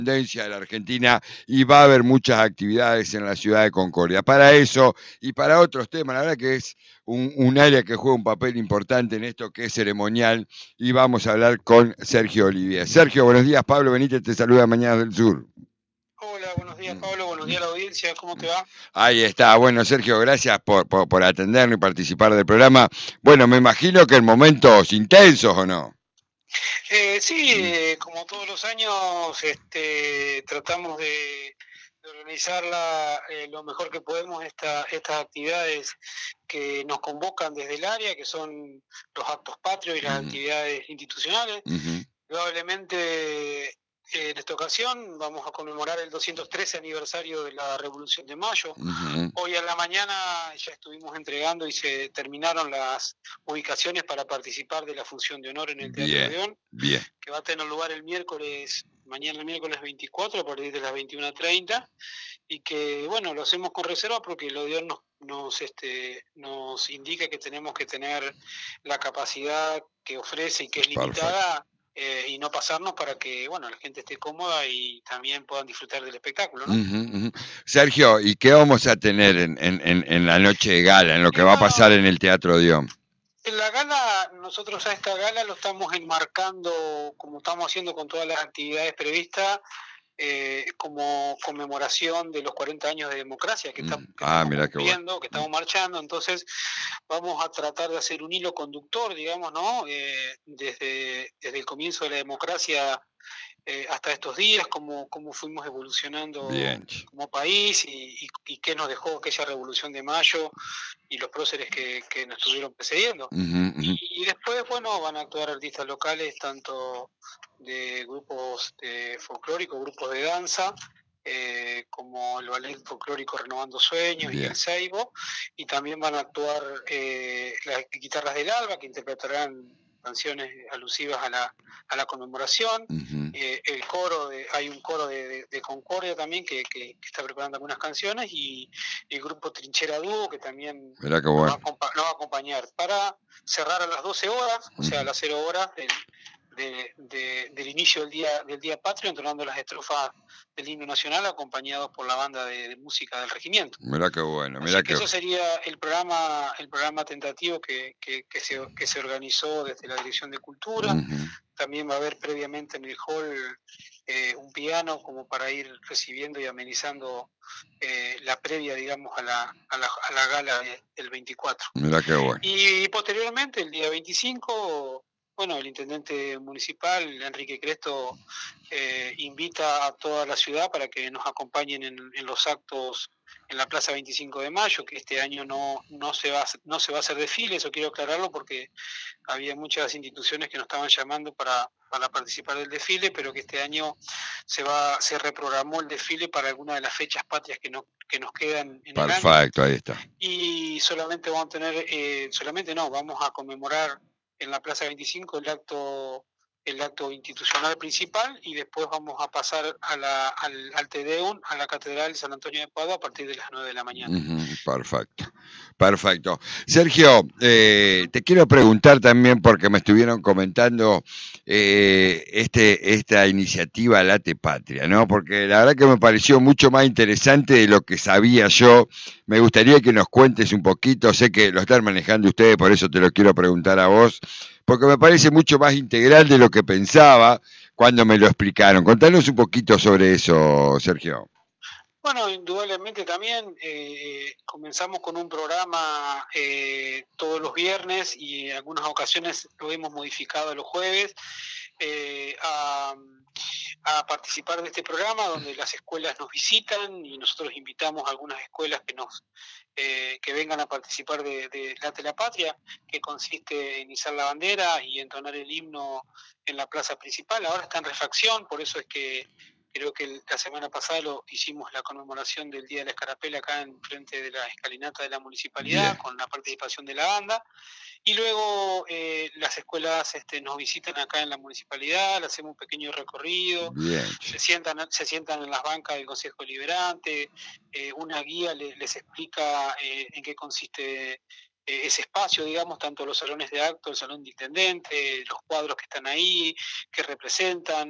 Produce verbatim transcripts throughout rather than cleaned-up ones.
de la Argentina y va a haber muchas actividades en la ciudad de Concordia. Para eso y para otros temas, la verdad que es un, un área que juega un papel importante en esto que es ceremonial y vamos a hablar con Sergio Olivier. Sergio, buenos días. Pablo Benítez te saluda Mañana del Sur. Hola, buenos días Pablo, buenos días a la audiencia, ¿cómo te va? Ahí está, bueno Sergio, gracias por, por, por atendernos y participar del programa. Bueno, me imagino que en momentos intensos, ¿o no? Eh, sí, eh, como todos los años, este, tratamos de, de organizarla eh, lo mejor que podemos esta, estas actividades que nos convocan desde el área, que son los actos patrios y las uh-huh. actividades institucionales. Uh-huh. Probablemente en esta ocasión vamos a conmemorar el doscientos trece aniversario de la Revolución de Mayo. Uh-huh. Hoy a la mañana ya estuvimos entregando y se terminaron las ubicaciones para participar de la función de honor en el Teatro bien, Odeón, bien. que va a tener lugar el miércoles, mañana el miércoles veinticuatro a partir de las veintiuna treinta, y que bueno, lo hacemos con reserva porque el Odeón nos, nos, este, nos indica que tenemos que tener la capacidad que ofrece y que es limitada. Eh, y no pasarnos para que bueno la gente esté cómoda y también puedan disfrutar del espectáculo, ¿no? Uh-huh, uh-huh. Sergio, ¿y qué vamos a tener en, en, en la noche de gala, en lo que va a pasar en el Teatro Odeón? En la gala, nosotros a esta gala lo estamos enmarcando, como estamos haciendo con todas las actividades previstas, eh, como conmemoración de los cuarenta años de democracia que, está, que ah, estamos cumpliendo, bueno. que estamos marchando. Entonces vamos a tratar de hacer un hilo conductor, digamos, ¿no? Eh, desde, desde el comienzo de la democracia eh, hasta estos días, cómo, cómo fuimos evolucionando Bien. como país y, y, y qué nos dejó aquella Revolución de Mayo y los próceres que, que nos estuvieron precediendo. Uh-huh, uh-huh. Y, y después, bueno, van a actuar artistas locales, tanto de grupos de folclóricos, grupos de danza, eh, como el ballet folclórico Renovando Sueños Bien. y el Seibo, y también van a actuar eh, las guitarras del Alba, que interpretarán canciones alusivas a la a la conmemoración. Uh-huh. eh, el coro de, hay un coro de, de, de Concordia también que, que, que está preparando algunas canciones, y el grupo Trinchera Dúo que también bueno. nos, va a, nos va a acompañar para cerrar a las doce horas, uh-huh. o sea a las cero horas del, de, de, del inicio del día del día patrio, entonando las estrofas del himno nacional acompañados por la banda de, de música del regimiento. Mirá qué bueno, mirá Así que que eso sería el programa el programa tentativo que, que, que, se, que se organizó desde la Dirección de Cultura. Uh-huh. También va a haber previamente en el hall eh, un piano como para ir recibiendo y amenizando eh, la previa, digamos, a la, a la, a la gala del veinticuatro. Mirá qué bueno. Y posteriormente, el día veinticinco, bueno, el intendente municipal, Enrique Cresto, eh, invita a toda la ciudad para que nos acompañen en, en los actos en la Plaza veinticinco de Mayo, que este año no, no, se va, no se va a hacer desfile, eso quiero aclararlo porque había muchas instituciones que nos estaban llamando para, para participar del desfile, pero que este año se va se reprogramó el desfile para alguna de las fechas patrias que, no, que nos quedan en Perfecto, el año. Ahí está. Y solamente vamos a tener, eh, solamente no, vamos a conmemorar en la Plaza veinticinco el acto el acto institucional principal, y después vamos a pasar a la, al, al Te Deum, a la Catedral de San Antonio de Padua a partir de las nueve de la mañana. Uh-huh, perfecto, perfecto. Sergio, eh, te quiero preguntar también, porque me estuvieron comentando eh, este esta iniciativa Late Patria, ¿no? Porque la verdad que me pareció mucho más interesante de lo que sabía yo. Me gustaría que nos cuentes un poquito, sé que lo están manejando ustedes, por eso te lo quiero preguntar a vos, porque me parece mucho más integral de lo que pensaba cuando me lo explicaron. Contanos un poquito sobre eso, Sergio. Bueno, indudablemente también eh, comenzamos con un programa eh, todos los viernes, y en algunas ocasiones lo hemos modificado los jueves, eh, a, a participar de este programa donde las escuelas nos visitan y nosotros invitamos a algunas escuelas que nos eh, que vengan a participar de, de Late la Patria, que consiste en izar la bandera y entonar el himno en la plaza principal. Ahora está en refacción, por eso es que creo que la semana pasada lo hicimos la conmemoración del Día de la Escarapela acá en frente de la escalinata de la municipalidad, Bien. con la participación de la banda. Y luego eh, las escuelas este, nos visitan acá en la municipalidad, le hacemos un pequeño recorrido, se sientan, se sientan en las bancas del Consejo Deliberante, eh, una guía le, les explica eh, en qué consiste eh, ese espacio, digamos, tanto los salones de acto, el salón de intendente, los cuadros que están ahí, que representan.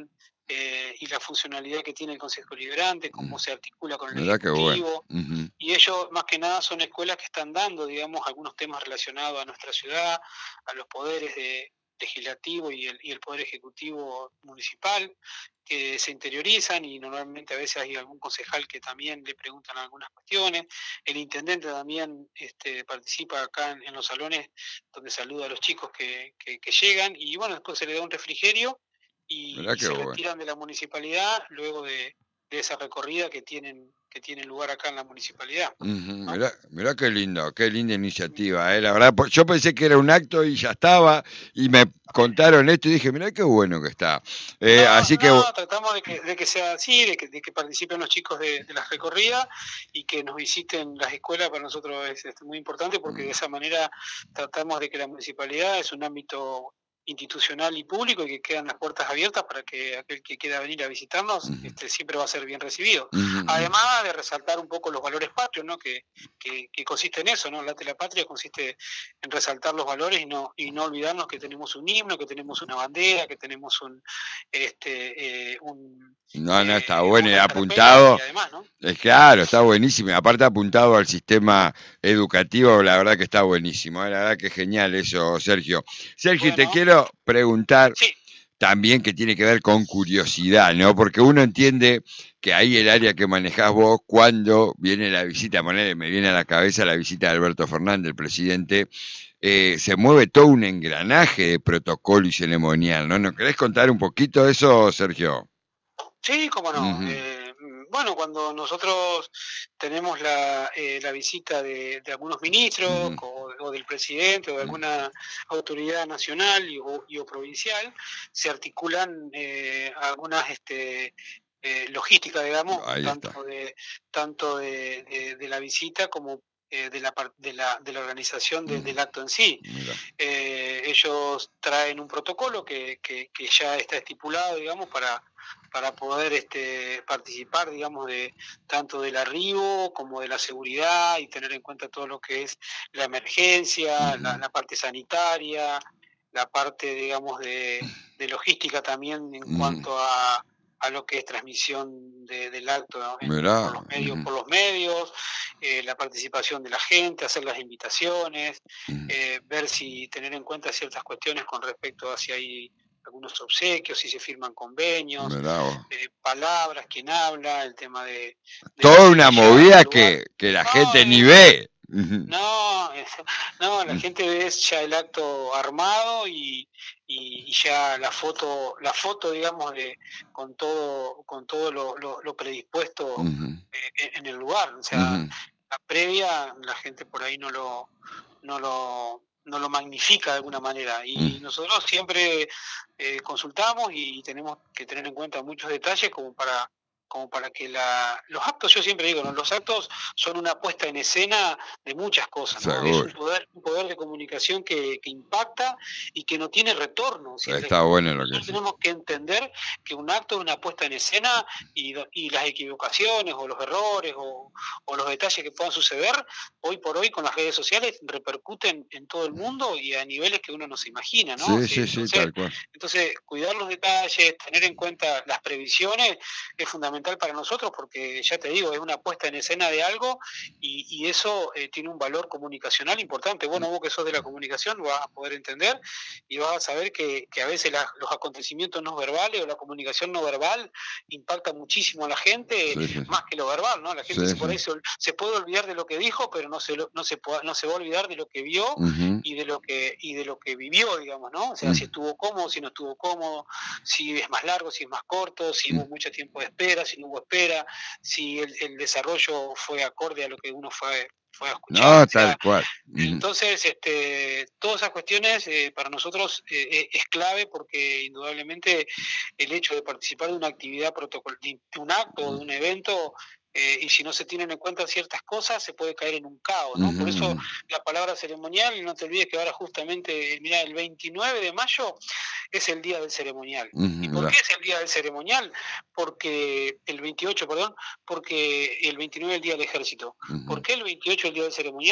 eh, y la funcionalidad que tiene el Consejo Deliberante, cómo se articula con el Mirá qué bueno. Ejecutivo, Ujú. y ellos más que nada son escuelas que están dando, digamos, algunos temas relacionados a nuestra ciudad, a los poderes de legislativo y el, y el poder ejecutivo municipal, que se interiorizan, y normalmente a veces hay algún concejal que también le preguntan algunas cuestiones. El intendente también este, participa acá en, en los salones, donde saluda a los chicos que, que, que llegan, y bueno, después se le da un refrigerio y, Mirá y qué se bueno. retiran de la municipalidad luego de, de esa recorrida que tienen que tiene lugar acá en la municipalidad, Ujú. ¿no? Mirá, mirá qué lindo, qué linda iniciativa, eh, la verdad, pues, yo pensé que era un acto y ya estaba, y me contaron esto y dije, mirá qué bueno que está. Eh, No, así que, no, tratamos de que, de que sea así, de que, de que participen los chicos de, de las recorridas y que nos visiten las escuelas. Para nosotros es, es muy importante, porque de esa manera tratamos de que la municipalidad es un ámbito institucional y público, y que quedan las puertas abiertas para que aquel que quiera venir a visitarnos Ujú. este, siempre va a ser bien recibido. Ujú. Además de resaltar un poco los valores patrios, ¿no? que, que, que consiste en eso, ¿no? Late la patria consiste en resaltar los valores y no, y no olvidarnos que tenemos un himno, que tenemos una bandera, que tenemos un este eh, un No, no, está eh, bueno y una apuntado. y además, ¿no? Es claro, está buenísimo. Y aparte apuntado al sistema educativo, la verdad que está buenísimo. eh, La verdad que es genial eso, Sergio. Sergio, te Bueno, quiero preguntar sí, también, que tiene que ver con curiosidad, ¿no? Porque uno entiende que ahí el área que manejás vos, cuando viene la visita, ponele, me viene a la cabeza la visita de Alberto Fernández, el presidente, eh, se mueve todo un engranaje de protocolo y ceremonial, ¿no? ¿No querés contar un poquito de eso, Sergio? sí, cómo no. Ujú. Eh, bueno, cuando nosotros tenemos la, eh, la visita de, de algunos ministros, Ujú. o, o del presidente, o de alguna autoridad nacional y, o, y o provincial, se articulan eh, algunas este, eh, logísticas, digamos, Ahí está. tanto de tanto de, de, de la visita como eh, de, la, par- de, la, de la organización de- Ujú. del acto en sí. Mirá. Eh, ellos traen un protocolo que, que, que ya está estipulado, digamos, para para poder este, participar, digamos, de tanto del arribo como de la seguridad, y tener en cuenta todo lo que es la emergencia, Ujú. la, la parte sanitaria, la parte, digamos, de, de logística también en Ujú. cuanto a, a lo que es transmisión de, del acto, ¿no? en, Mirá. por los medios, Ujú. por los medios, eh, la participación de la gente, hacer las invitaciones, Ujú. eh, ver si tener en cuenta ciertas cuestiones con respecto a si hay algunos obsequios, si se firman convenios, Mirá vos. eh, palabras, quién habla, el tema de, de Toda hacer una ya movida el lugar. que, que la No, gente ni es- ve. Ujú. no, es- no, la Mm. gente ve ya el acto armado, y, y, y ya la foto, la foto, digamos, de con todo, con todo lo, lo, lo predispuesto Ujú. eh, en el lugar. O sea, Ujú. la previa, la gente por ahí no lo, no lo, no lo magnifica de alguna manera. Y Mm. nosotros siempre eh, consultamos, y tenemos que tener en cuenta muchos detalles como para como para que la, los actos, yo siempre digo, ¿no? Los actos son una puesta en escena de muchas cosas, ¿no? Es un Seguro. poder, un poder de comunicación que, que impacta y que no tiene retorno. Si el- Está bueno lo que nosotros decís. tenemos que entender que un acto es una puesta en escena, y, y las equivocaciones o los errores o, o los detalles que puedan suceder, hoy por hoy con las redes sociales repercuten en todo el mundo y a niveles que uno no se imagina, ¿no? Sí, Sí, sí, sí, entonces, tal cual. entonces, cuidar los detalles, tener en cuenta las previsiones es fundamental para nosotros, porque ya te digo, es una puesta en escena de algo, y, y eso eh, tiene un valor comunicacional importante. Bueno, vos que sos de la comunicación vas a poder entender y vas a saber que, que a veces la, los acontecimientos no verbales o la comunicación no verbal impacta muchísimo a la gente, Sí, sí, sí. más que lo verbal, ¿no? La gente Sí, se, por sí. ahí se, se puede olvidar de lo que dijo, pero no se, lo- no se, puede- no se va a olvidar de lo que vio Ujú. y de lo que y de lo que vivió, digamos, ¿no? O sea, Mm. si estuvo cómodo, si no estuvo cómodo, si es más largo, si es más corto, si Mm. hubo mucho tiempo de espera, si no hubo espera, si el, el desarrollo fue acorde a lo que uno fue fue a escuchar. No, O sea, tal cual. Ujú. entonces, este, todas esas cuestiones eh, para nosotros eh, es clave, porque indudablemente el hecho de participar de una actividad protocol, de un acto, de un evento, eh, y si no se tienen en cuenta ciertas cosas, se puede caer en un caos, ¿no? Por eso Ujú. la palabra ceremonial, no te olvides que ahora justamente, mira, el veintinueve de mayo es el día del ceremonial. Ujú. ¿Y por Mirá. qué es el día del ceremonial? Porque el veintiocho, perdón, porque el veintinueve es el día del ejército. Ujú. ¿Por qué el veintiocho es el día del ceremonial?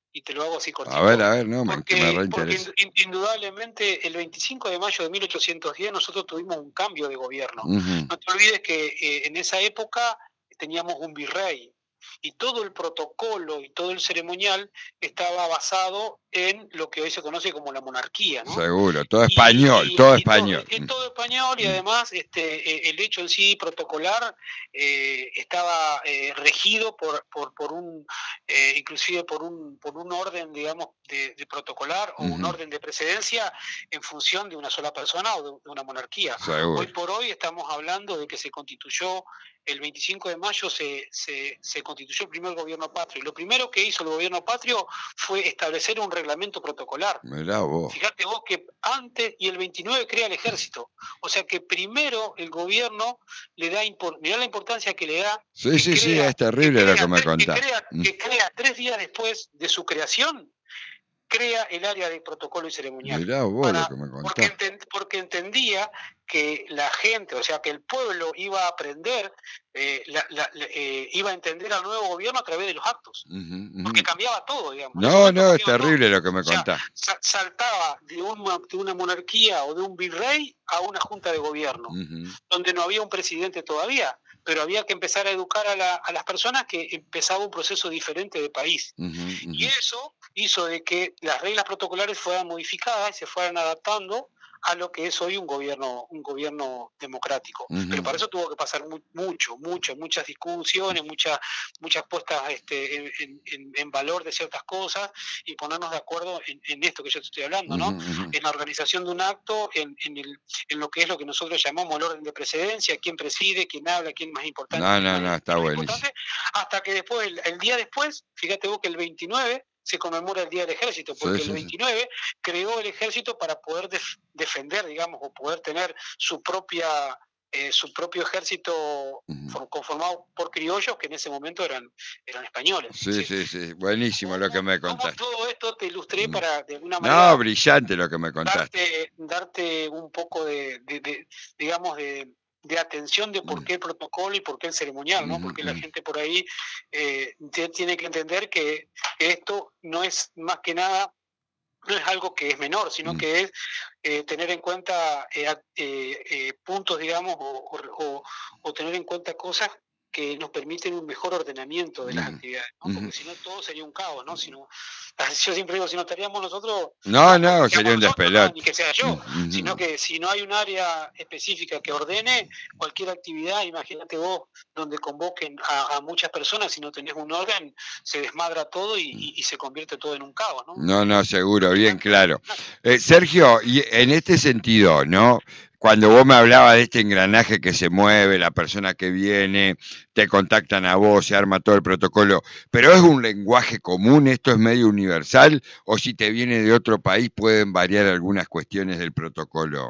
y te lo hago así cortito. A ver, a ver, no, me, porque, me porque reinteresa. indudablemente el veinticinco de mayo de mil ochocientos diez nosotros tuvimos un cambio de gobierno. Uh-huh. No te olvides que eh, en esa época teníamos un virrey, y todo el protocolo y todo el ceremonial estaba basado en lo que hoy se conoce como la monarquía, ¿no? Seguro, todo español, y, y, todo y español. Todo, todo español, y además este, el hecho en sí protocolar eh, estaba eh, regido por, por, por un, eh, inclusive por un, por un orden, digamos, de, de protocolar o uh-huh. un orden de precedencia en función de una sola persona o de, de una monarquía. Seguro. Hoy por hoy estamos hablando de que se constituyó el veinticinco de mayo se, se, se constituyó el primer gobierno patrio. Y lo primero que hizo el gobierno patrio fue establecer un reglamento protocolar. Mirá vos. Fíjate vos que antes, y el veintinueve crea el ejército. O sea que primero el gobierno le da, impor, mirá la importancia que le da. Sí, que sí, crea, sí, es terrible que lo que me contás. Que crea, mm. que crea tres días después de su creación, crea el área de protocolo y ceremonial. Mirá vos para, lo que me contás. Porque, enten, porque entendía que la gente, o sea, que el pueblo iba a aprender, eh, la, la, eh, iba a entender al nuevo gobierno a través de los actos. Uh -huh, uh -huh. Porque cambiaba todo, digamos. No, no, es terrible todo. Lo que me contás. O sea, saltaba de una, de una monarquía o de un virrey a una junta de gobierno, uh -huh. donde no había un presidente todavía, pero había que empezar a educar a, la, a las personas que empezaba un proceso diferente de país. Uh -huh, uh -huh. Y eso hizo de que las reglas protocolares fueran modificadas y se fueran adaptando a lo que es hoy un gobierno un gobierno democrático. Uh-huh. Pero para eso tuvo que pasar mu mucho, mucho, muchas discusiones, muchas muchas puestas este, en, en, en valor de ciertas cosas y ponernos de acuerdo en, en esto que yo te estoy hablando, ¿no? Uh-huh. En la organización de un acto, en, en, el, en lo que es lo que nosotros llamamos el orden de precedencia, quién preside, quién habla, quién es más importante. No, no, no, está buenísimo. Hasta que después, el, el día después, fíjate vos que el veintinueve se conmemora el Día del Ejército, porque sí, sí, el veintinueve sí. creó el ejército para poder def defender, digamos, o poder tener su propia eh, su propio ejército uh-huh. conformado por criollos que en ese momento eran eran españoles. Sí, sí, sí, sí. Buenísimo ¿Cómo, lo que me contaste. Todo esto te ilustré para, de alguna manera... No, brillante lo que me contaste. Darte, darte un poco de, de, de digamos, de... de atención de por qué el protocolo y por qué el ceremonial, ¿no? Porque la gente por ahí eh, tiene que entender que, que esto no es más que nada, no es algo que es menor, sino que es eh, tener en cuenta eh, eh, eh, puntos, digamos, o, o, o tener en cuenta cosas que nos permiten un mejor ordenamiento de las uh-huh. actividades, ¿no? Porque uh-huh. si no todo sería un caos, ¿no? Si no, yo siempre digo, si no estaríamos nosotros... No, no, no sería un despelote. No, ni que sea yo, uh-huh. sino que si no hay un área específica que ordene cualquier actividad, imagínate vos, donde convoquen a, a muchas personas, si no tenés un orden, se desmadra todo y, y, y se convierte todo en un caos, ¿no? No, no, seguro, bien claro. Eh, Sergio, y en este sentido, ¿no? Cuando vos me hablabas de este engranaje que se mueve, la persona que viene, te contactan a vos, se arma todo el protocolo, pero ¿es un lenguaje común, esto es medio universal, o si te viene de otro país pueden variar algunas cuestiones del protocolo?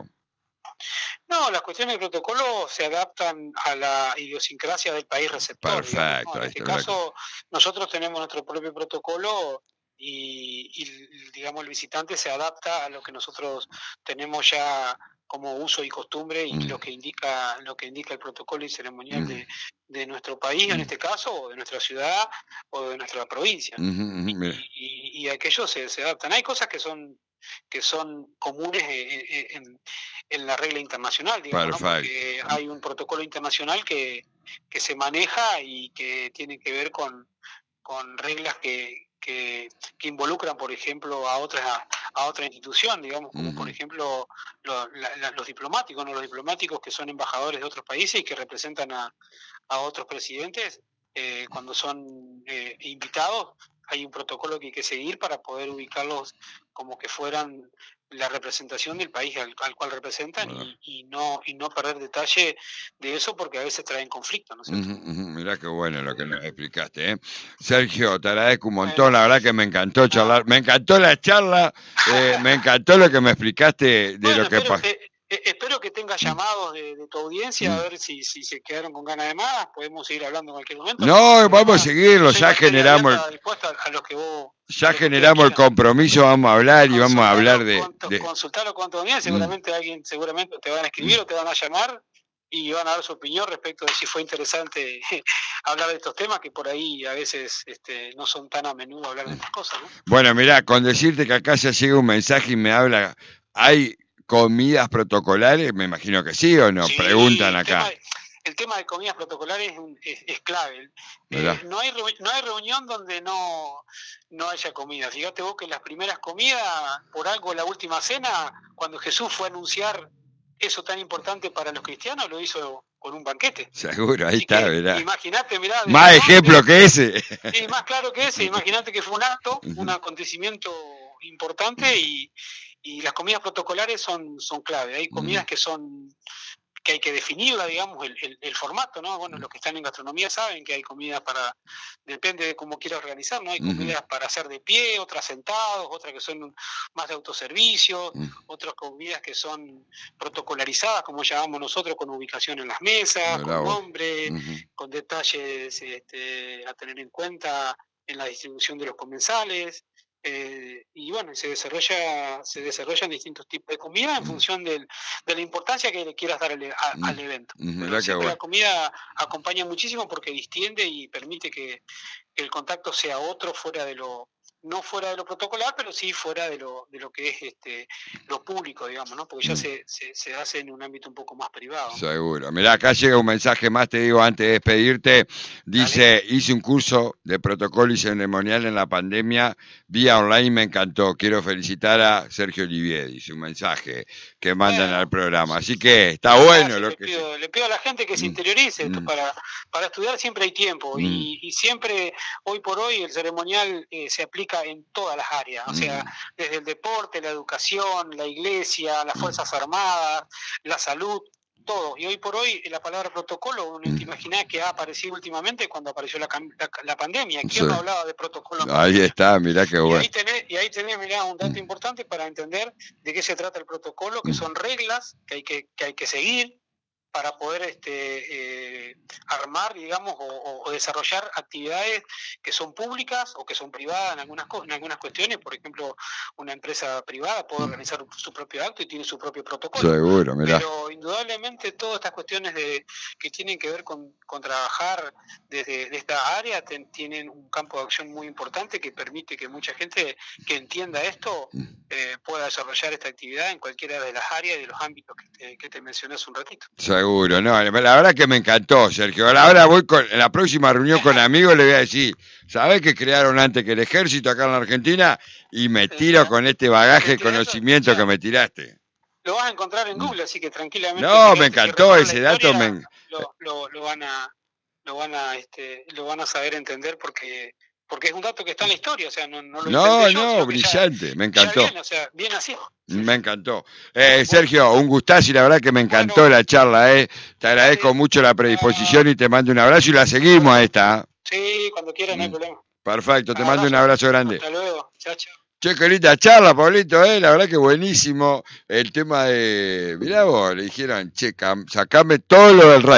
No, las cuestiones del protocolo se adaptan a la idiosincrasia del país receptor. Perfecto. Digamos, ¿no? En este caso, nosotros tenemos nuestro propio protocolo y, y, digamos, el visitante se adapta a lo que nosotros tenemos ya como uso y costumbre y mm. lo que indica lo que indica el protocolo y ceremonial mm. de, de nuestro país, mm. en este caso, o de nuestra ciudad, o de nuestra provincia. Mm -hmm. y, y, y aquellos se, se adaptan. Hay cosas que son que son comunes en, en, en la regla internacional, digamos, ¿no? Porque hay un protocolo internacional que, que se maneja y que tiene que ver con, con reglas que Que, que involucran, por ejemplo, a otra a otra institución, digamos, como uh-huh. por ejemplo lo, la, la, los diplomáticos, ¿no? Los diplomáticos que son embajadores de otros países y que representan a, a otros presidentes, eh, cuando son eh, invitados, hay un protocolo que hay que seguir para poder ubicarlos como que fueran la representación del país al, al cual representan bueno. y, y no y no perder detalle de eso porque a veces traen conflicto, ¿no es cierto? Uh-huh, uh-huh. Mirá qué bueno lo que nos explicaste, ¿eh? Sergio, te agradezco un montón, la verdad que me encantó charlar, me encantó la charla, eh, me encantó lo que me explicaste de bueno, lo que pasó. Eh, eh, espero que tengas llamados de, de tu audiencia, mm. a ver si, si se quedaron con ganas de más, podemos seguir hablando en cualquier momento. No, vamos a seguirlo, ya generamos... A los que vos, ya generamos el compromiso, vamos a hablar y vamos a hablar de... Con, de... Consultarlo con tu audiencia, seguramente mm. alguien seguramente te van a escribir mm. o te van a llamar y van a dar su opinión respecto de si fue interesante hablar de estos temas, que por ahí a veces este, no son tan a menudo hablar de estas cosas, ¿no? Bueno, mirá, con decirte que acá ya llega un mensaje y me habla, ¿hay comidas protocolares? Me imagino que sí o no, Sí, preguntan el acá. tema, el tema de comidas protocolares es, un- es, es clave. Eh, no, hay, reu- no hay reunión donde no, no haya comida. Fíjate vos que las primeras comidas, por algo la última cena, cuando Jesús fue a anunciar eso tan importante para los cristianos, lo hizo con un banquete. Seguro, ahí Así está, que mirá. imagínate, mirá. de Más verdad, ejemplo de- que ese. Sí, más claro que ese. Imagínate que fue un acto, un acontecimiento importante y, y las comidas protocolares son, son clave. Hay comidas que son que hay que definirla, digamos, el, el, el formato, ¿no? Bueno, los que están en gastronomía saben que hay comidas para, depende de cómo quieras organizar, ¿no? Hay comidas para hacer de pie, otras sentados, otras que son más de autoservicio, otras comidas que son protocolarizadas, como llamamos nosotros, con ubicación en las mesas, con nombre, uh-huh. con detalles este, a tener en cuenta en la distribución de los comensales. Eh, y bueno, se desarrolla se desarrollan distintos tipos de comida en función del, de la importancia que le quieras dar al, a, al evento. Pero siempre bueno. La comida acompaña muchísimo porque distiende y permite que, que el contacto sea otro fuera de lo no fuera de lo protocolar, pero sí fuera de lo de lo que es este lo público, digamos, ¿no? Porque ya mm. se, se, se hace en un ámbito un poco más privado. Seguro. Mirá, acá llega un mensaje más, te digo, antes de despedirte. Dice, Dale. Hice un curso de protocolo y ceremonial en la pandemia, vía online, me encantó. Quiero felicitar a Sergio Olivier, dice un mensaje que mandan bueno, al programa. Así que está sí, bueno sí, lo le que... Pido, se... Le pido a la gente que se interiorice. Mm. Para, para estudiar siempre hay tiempo mm. y, y siempre, hoy por hoy, el ceremonial eh, se aplica en todas las áreas, o sea, desde el deporte, la educación, la iglesia, las Fuerzas Armadas, la salud, todo. Y hoy por hoy la palabra protocolo, uno te imaginás que ha aparecido últimamente cuando apareció la, la, la pandemia. ¿Quién sí. no hablaba de protocolo? Ahí está, mirá qué bueno. Y ahí tenés, y ahí tenés mirá, un dato importante para entender de qué se trata el protocolo, que son reglas que hay que, que, hay que seguir para poder este, eh, armar, digamos, o, o desarrollar actividades que son públicas o que son privadas en algunas, en algunas cuestiones. Por ejemplo, una empresa privada puede organizar su propio acto y tiene su propio protocolo. Seguro, mirá. Pero indudablemente todas estas cuestiones de, que tienen que ver con, con trabajar desde de esta área ten, tienen un campo de acción muy importante que permite que mucha gente que entienda esto eh, pueda desarrollar esta actividad en cualquiera de las áreas y de los ámbitos que te, que te mencioné hace un ratito. Seguro, no, la verdad que me encantó, Sergio. Ahora voy con en la próxima reunión con amigos, le voy a decir, ¿sabés que crearon antes que el ejército acá en la Argentina? Y me tiro con este bagaje de conocimiento que me tiraste. Lo vas a encontrar en Google, así que tranquilamente. No, me encantó ese dato. Me... Lo, lo, lo van a, lo van a, este, lo van a saber entender porque, porque es un dato que está en la historia, o sea, no, no lo No, yo, no, brillante, ya, me encantó. Bien, o sea, bien así. Me encantó. Eh, Sergio, un gustazo y la verdad que me encantó bueno, la charla, eh. Te agradezco sí, mucho la predisposición uh, y te mando un abrazo y la seguimos a esta. Sí, cuando quieras, no hay problema. Perfecto, te un mando abrazo. un abrazo grande. Hasta luego, chao, chao. Che, qué linda charla, Pablito, eh, la verdad que buenísimo el tema de, mirá vos, le dijeron, che, sacame todo lo del rey.